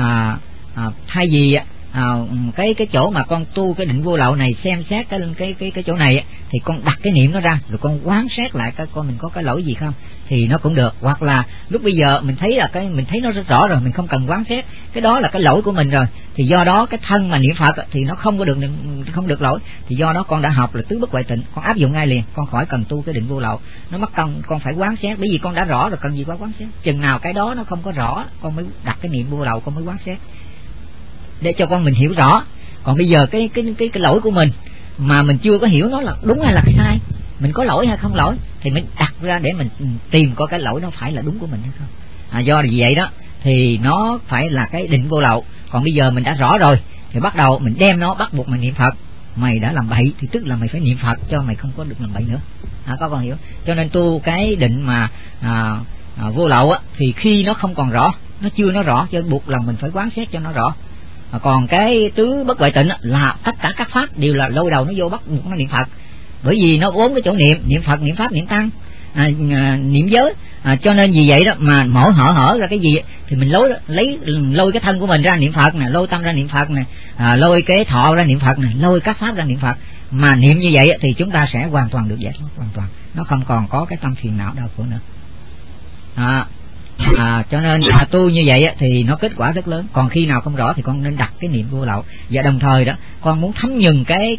Thay vì cái chỗ mà con tu cái định vô lậu này, xem xét cái chỗ này thì con đặt cái niệm nó ra rồi con quán xét lại coi mình có cái lỗi gì không thì nó cũng được. Hoặc là lúc bây giờ mình thấy là mình thấy nó rất rõ rồi, mình không cần quán xét, cái đó là cái lỗi của mình rồi, thì do đó cái thân mà niệm Phật thì nó không được lỗi, thì do đó con đã học là tứ bất hoại tịnh, con áp dụng ngay liền, con khỏi cần tu cái định vô lậu. Nó mất công con phải quán xét, bởi vì con đã rõ rồi, cần gì quá quán xét. Chừng nào cái đó nó không có rõ con mới đặt cái niệm vô lậu, con mới quán xét để cho con mình hiểu rõ. Còn bây giờ cái lỗi của mình mà mình chưa có hiểu nó là đúng hay là sai, mình có lỗi hay không lỗi, thì mình đặt ra để mình tìm coi cái lỗi nó phải là đúng của mình hay không. Do vì vậy đó thì nó phải là cái định vô lậu. Còn bây giờ mình đã rõ rồi thì bắt đầu mình đem nó bắt buộc mình niệm Phật. Mày đã làm bậy thì tức là mày phải niệm Phật cho mày không có được làm bậy nữa. Có con hiểu? Cho nên tu cái định mà vô lậu thì khi nó không còn rõ, nó chưa nó rõ, cho buộc lòng mình phải quán xét cho nó rõ. Còn cái tứ bất hoại tịnh là tất cả các pháp đều là lôi đầu nó vô bắt buộc nó niệm Phật. bởi vì nó 4 cái chỗ niệm Phật, niệm Pháp, niệm Tăng, niệm giới. Cho nên vì vậy đó mà mỗi hở ra cái gì thì mình lôi cái thân của mình ra niệm Phật nè, lôi tâm ra niệm Phật nè, lôi cái thọ ra niệm Phật nè, lôi các pháp ra niệm Phật. Mà niệm như vậy thì chúng ta sẽ hoàn toàn được giải thoát, hoàn toàn, nó không còn có cái tâm phiền não đau khổ nữa. Cho nên tu như vậy thì nó kết quả rất lớn. Còn khi nào không rõ thì con nên đặt cái niệm vô lậu, và đồng thời đó con muốn thấm nhuần cái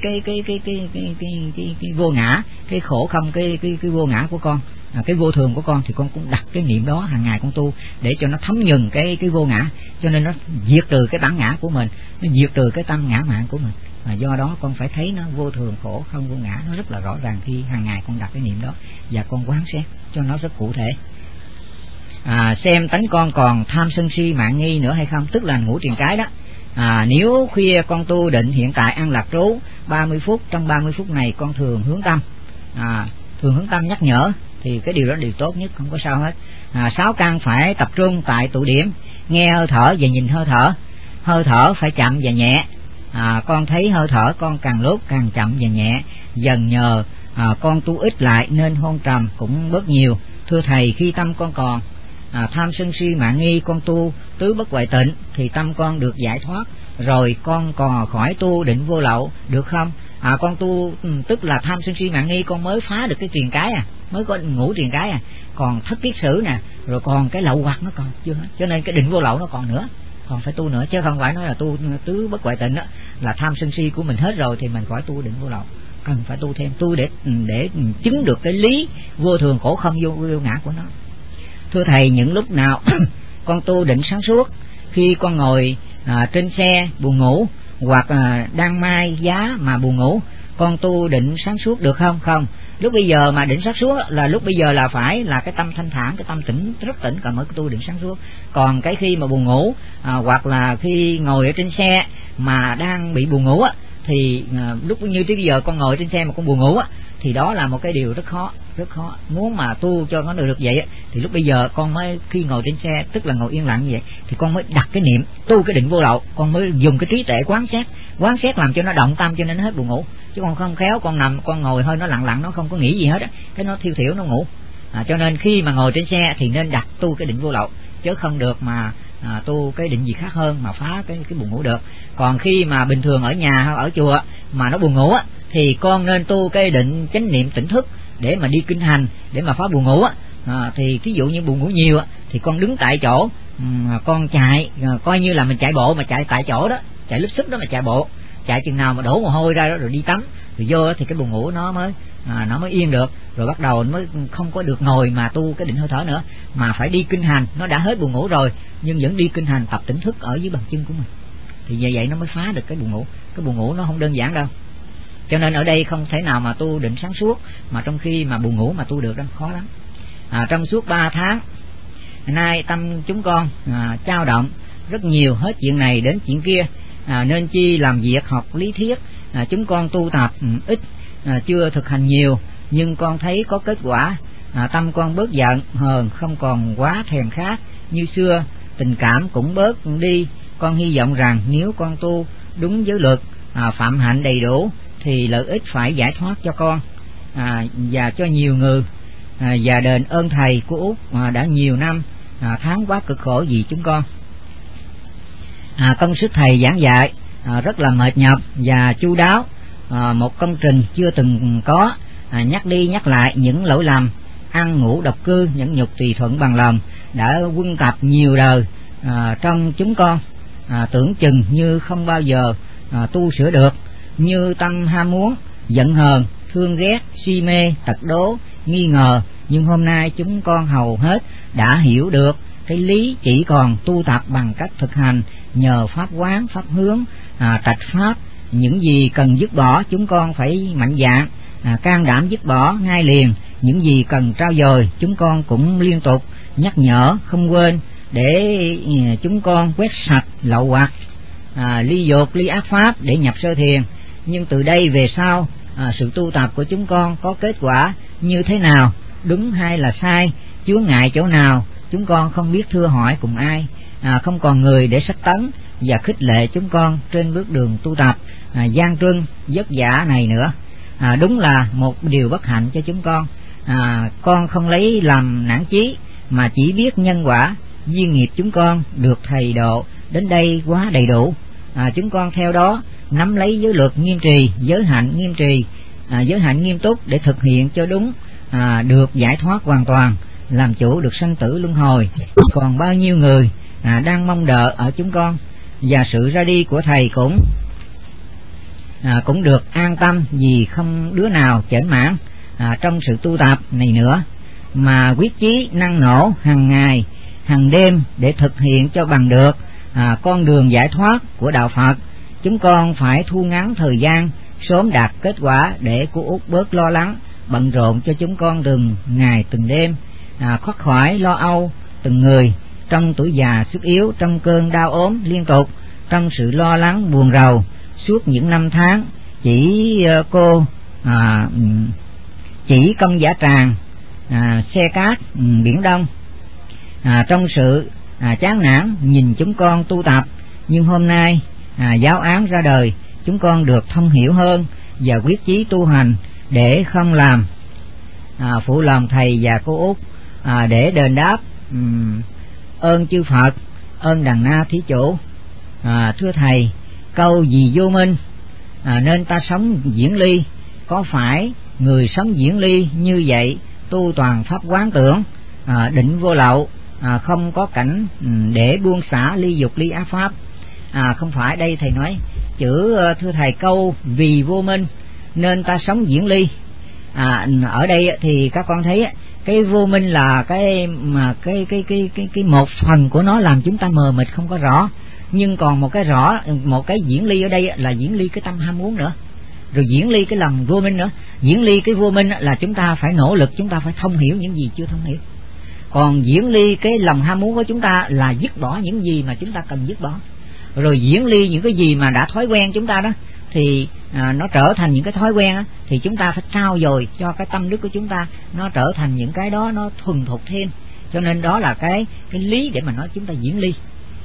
vô ngã, cái khổ không, cái vô ngã của con, cái vô thường của con, thì con cũng đặt cái niệm đó hàng ngày con tu để cho nó thấm nhuần cái vô ngã, cho nên nó diệt trừ cái bản ngã của mình, nó diệt trừ cái tâm ngã mạn của mình. Do đó con phải thấy nó vô thường, khổ không, vô ngã, nó rất là rõ ràng khi hàng ngày con đặt cái niệm đó, và con quán xét cho nó rất cụ thể. Xem tánh con còn tham sân si mạn nghi nữa hay không, tức là ngũ triền cái đó. Nếu khuya con tu định hiện tại an lạc trú 30 phút, trong 30 phút này con thường hướng tâm nhắc nhở, thì cái điều đó điều tốt nhất, không có sao hết. 6 căn phải tập trung tại tụ điểm, nghe hơi thở và nhìn hơi thở phải chậm và nhẹ. Con thấy hơi thở con càng lúc càng chậm và nhẹ dần, nhờ con tu ít lại nên hôn trầm cũng bớt nhiều. Thưa thầy, khi tâm con còn tham sân si mạn nghi, con tu tứ bất hoại tịnh thì tâm con được giải thoát rồi, con còn khỏi tu định vô lậu được không? Con tu tức là tham sân si mạn nghi con mới phá được cái triền cái, mới có ngũ triền cái, còn thất kiết sử nè, rồi còn cái lậu hoặc nó còn chưa hết, cho nên cái định vô lậu nó còn nữa, còn phải tu nữa, chứ không phải nói là tu tứ bất hoại tịnh đó là tham sân si của mình hết rồi thì mình khỏi tu định vô lậu. Cần phải tu thêm, tu để chứng được cái lý vô thường khổ không vô ngã của nó. Thưa thầy, những lúc nào con tu định sáng suốt, khi con ngồi trên xe buồn ngủ, hoặc đang mai giá mà buồn ngủ, con tu định sáng suốt được không? Không. Lúc bây giờ mà định sáng suốt là lúc bây giờ là phải là cái tâm thanh thản, cái tâm tỉnh, rất tỉnh, còn mới tu định sáng suốt. Còn cái khi mà buồn ngủ, hoặc là khi ngồi ở trên xe mà đang bị buồn ngủ thì lúc như bây giờ con ngồi trên xe mà con buồn ngủ thì đó là một cái điều rất khó. Muốn mà tu cho nó được vậy thì lúc bây giờ con mới, khi ngồi trên xe tức là ngồi yên lặng như vậy, thì con mới đặt cái niệm tu cái định vô lậu, con mới dùng cái trí tuệ quán xét làm cho nó động tâm, cho nên nó hết buồn ngủ. Chứ con không khéo con nằm con ngồi hơi nó lặng nó không có nghĩ gì hết cái nó thiểu nó ngủ. Cho nên khi mà ngồi trên xe thì nên đặt tu cái định vô lậu, chứ không được mà tu cái định gì khác hơn mà phá cái buồn ngủ được. Còn khi mà bình thường ở nhà hay ở chùa mà nó buồn ngủ thì con nên tu cái định chánh niệm tỉnh thức để mà đi kinh hành, để mà phá buồn ngủ thì ví dụ như buồn ngủ nhiều thì con đứng tại chỗ, con chạy, coi như là mình chạy bộ mà chạy tại chỗ đó, chạy lúp xúp đó mà chạy bộ, chạy chừng nào mà đổ mồ hôi ra đó rồi đi tắm rồi vô thì cái buồn ngủ nó mới yên được, rồi bắt đầu nó mới không có được ngồi mà tu cái định hơi thở nữa, mà phải đi kinh hành. Nó đã hết buồn ngủ rồi nhưng vẫn đi kinh hành tập tỉnh thức ở dưới bàn chân của mình, thì như vậy nó mới phá được cái buồn ngủ. Cái buồn ngủ nó không đơn giản đâu, cho nên ở đây không thể nào mà tu định sáng suốt mà trong khi mà buồn ngủ mà tu được đó, khó lắm. Trong suốt 3 tháng nay tâm chúng con dao động rất nhiều, hết chuyện này đến chuyện kia, nên chi làm việc học lý thuyết, chúng con tu tập ít, chưa thực hành nhiều, nhưng con thấy có kết quả. Tâm con bớt giận hờn, không còn quá thèm khát như xưa, tình cảm cũng bớt đi. Con hy vọng rằng nếu con tu đúng giới luật, phạm hạnh đầy đủ thì lợi ích phải giải thoát cho con và cho nhiều người, và đền ơn thầy của Út đã nhiều năm tháng quá cực khổ vì chúng con. Công sức thầy giảng dạy rất là mệt nhọc và chu đáo, một công trình chưa từng có, nhắc đi nhắc lại những lỗi lầm ăn ngủ độc cư, những nhục tùy thuận bằng lòng đã quân tập nhiều đời trong chúng con, tưởng chừng như không bao giờ tu sửa được, như tâm ham muốn, giận hờn, thương ghét, si mê, tật đố, nghi ngờ. Nhưng hôm nay chúng con hầu hết đã hiểu được cái lý, chỉ còn tu tập bằng cách thực hành, nhờ pháp quán, pháp hướng, trạch pháp. Những gì cần dứt bỏ chúng con phải mạnh dạn, can đảm dứt bỏ ngay liền. Những gì cần trao dồi chúng con cũng liên tục nhắc nhở không quên, để chúng con quét sạch lậu hoặc, ly dục, ly ác pháp để nhập sơ thiền. Nhưng từ đây về sau, sự tu tập của chúng con có kết quả như thế nào, đúng hay là sai, chướng ngại chỗ nào, chúng con không biết thưa hỏi cùng ai, không còn người để sách tấn và khích lệ chúng con trên bước đường tu tập gian truân vất vả này nữa. đúng là một điều bất hạnh cho chúng con. Con không lấy làm nản chí, mà chỉ biết nhân quả duyên nghiệp chúng con được thầy độ đến đây quá đầy đủ. Chúng con theo đó nắm lấy giới luật nghiêm trì, giới hạnh nghiêm trì, giới hạnh nghiêm túc để thực hiện cho đúng, được giải thoát hoàn toàn, làm chủ được sanh tử luân hồi. Còn bao nhiêu người đang mong đợi ở chúng con, và sự ra đi của thầy cũng được an tâm, vì không đứa nào chểnh mãn trong sự tu tập này nữa, mà quyết chí năng nổ hàng ngày hàng đêm để thực hiện cho bằng được con đường giải thoát của đạo Phật. Chúng con phải thu ngắn thời gian sớm đạt kết quả để cô Út bớt lo lắng bận rộn cho chúng con từng ngày từng đêm, thoát khỏi lo âu từng người trong tuổi già sức yếu, trong cơn đau ốm liên tục, trong sự lo lắng buồn rầu suốt những năm tháng chỉ công giả tràng, xe cát biển đông. Trong sự chán nản nhìn chúng con tu tập, nhưng hôm nay giáo án ra đời, chúng con được thông hiểu hơn và quyết chí tu hành để không làm phụ lòng thầy và cô Út, để đền đáp ơn chư Phật, ơn Đằng Na Thí Chủ. Thưa thầy, câu vì vô minh nên ta sống diễn ly, có phải người sống diễn ly như vậy tu toàn pháp quán tưởng, định vô lậu, không có cảnh để buông xả ly dục ly ác pháp? Không phải. Đây thầy nói chữ, thưa thầy, câu vì vô minh nên ta sống diễn ly. Ở đây thì các con thấy cái vô minh là cái một phần của nó làm chúng ta mờ mịt không có rõ, nhưng còn một cái diễn ly ở đây là diễn ly cái tâm ham muốn nữa, rồi diễn ly cái lòng vô minh nữa. Diễn ly cái vô minh là chúng ta phải nỗ lực, chúng ta phải thông hiểu những gì chưa thông hiểu. Còn diễn ly cái lòng ham muốn của chúng ta là dứt bỏ những gì mà chúng ta cần dứt bỏ. Rồi diễn ly những cái gì mà đã thói quen chúng ta đó, thì nó trở thành những cái thói quen đó, thì chúng ta phải trau dồi cho cái tâm đức của chúng ta nó trở thành những cái đó nó thuần thục thêm. Cho nên đó là cái lý để mà nói chúng ta diễn ly.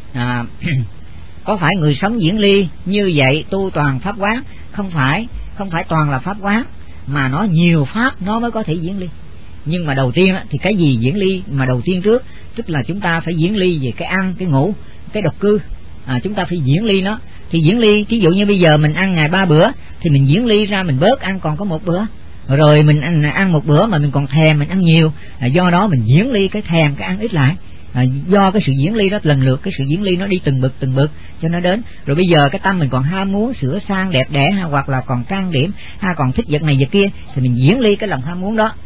Có phải người sống diễn ly như vậy tu toàn pháp quán? Không phải toàn là pháp quán, mà nó nhiều pháp nó mới có thể diễn ly. Nhưng mà đầu tiên thì cái gì diễn ly mà đầu tiên trước, tức là chúng ta phải diễn ly về cái ăn, cái ngủ, cái độc cư. Chúng ta phải diễn ly nó. Thì diễn ly, ví dụ như bây giờ mình ăn ngày 3 bữa thì mình diễn ly ra, mình bớt ăn còn có 1 bữa. Rồi mình ăn 1 bữa mà mình còn thèm, mình ăn nhiều, do đó mình diễn ly cái thèm, cái ăn ít lại. Do cái sự diễn ly đó, lần lượt cái sự diễn ly nó đi từng bực cho nó đến. Rồi bây giờ cái tâm mình còn ham muốn sửa sang đẹp đẽ, hoặc là còn trang điểm, hay còn thích vật này vật kia, thì mình diễn ly cái lòng ham muốn đó.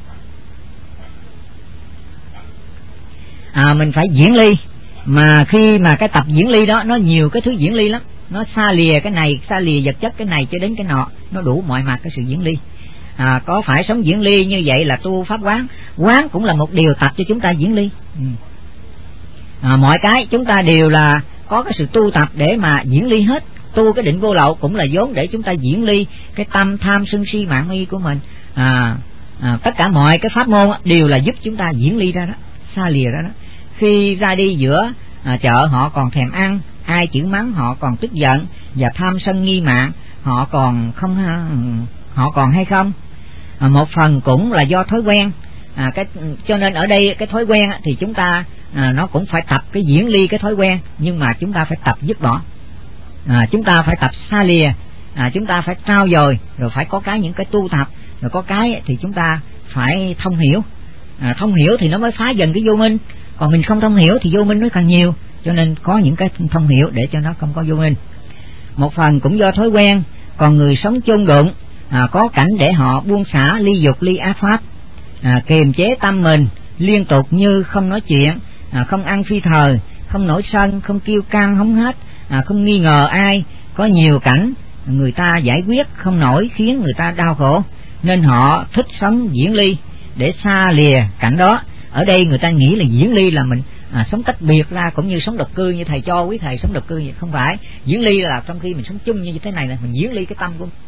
Mình phải diễn ly. Mà khi mà cái tập diễn ly đó, nó nhiều cái thứ diễn ly lắm, nó xa lìa cái này, xa lìa vật chất cái này cho đến cái nọ, nó đủ mọi mặt cái sự diễn ly. Có phải sống diễn ly như vậy là tu pháp quán? Quán cũng là một điều tập cho chúng ta diễn ly. Mọi cái chúng ta đều là có cái sự tu tập để mà diễn ly hết. Tu cái định vô lậu cũng là vốn để chúng ta diễn ly cái tâm tham sân si mạn nghi của mình. Tất cả mọi cái pháp môn đều là giúp chúng ta diễn ly ra đó, xa lìa ra đó. Khi ra đi giữa chợ họ còn thèm ăn, ai chửi mắng họ còn tức giận, và tham sân nghi mạn họ còn hay không? Một phần cũng là do thói quen. Cho nên ở đây cái thói quen thì chúng ta nó cũng phải tập cái diễn ly cái thói quen, nhưng mà chúng ta phải tập dứt bỏ. Chúng ta phải tập xa lìa, chúng ta phải trau dồi, rồi phải có những cái tu tập, rồi có cái thì chúng ta phải thông hiểu. Thông hiểu thì nó mới phá dần cái vô minh, còn mình không thông hiểu thì vô minh nó càng nhiều. Cho nên có những cái thông hiểu để cho nó không có vô minh. Một phần cũng do thói quen. Còn người sống chung đụng, có cảnh để họ buông xả ly dục ly ác pháp, kiềm chế tâm mình liên tục như không nói chuyện, không ăn phi thời, không nổi sân, không kiêu căng hống hách, không nghi ngờ ai. Có nhiều cảnh người ta giải quyết không nổi khiến người ta đau khổ, nên họ thích sống diễn ly để xa lìa cảnh đó. Ở đây người ta nghĩ là diễn ly là mình sống tách biệt ra, cũng như sống độc cư như thầy cho quý thầy sống độc cư vậy. Không phải. Diễn ly là trong khi mình sống chung như thế này là mình diễn ly cái tâm của mình.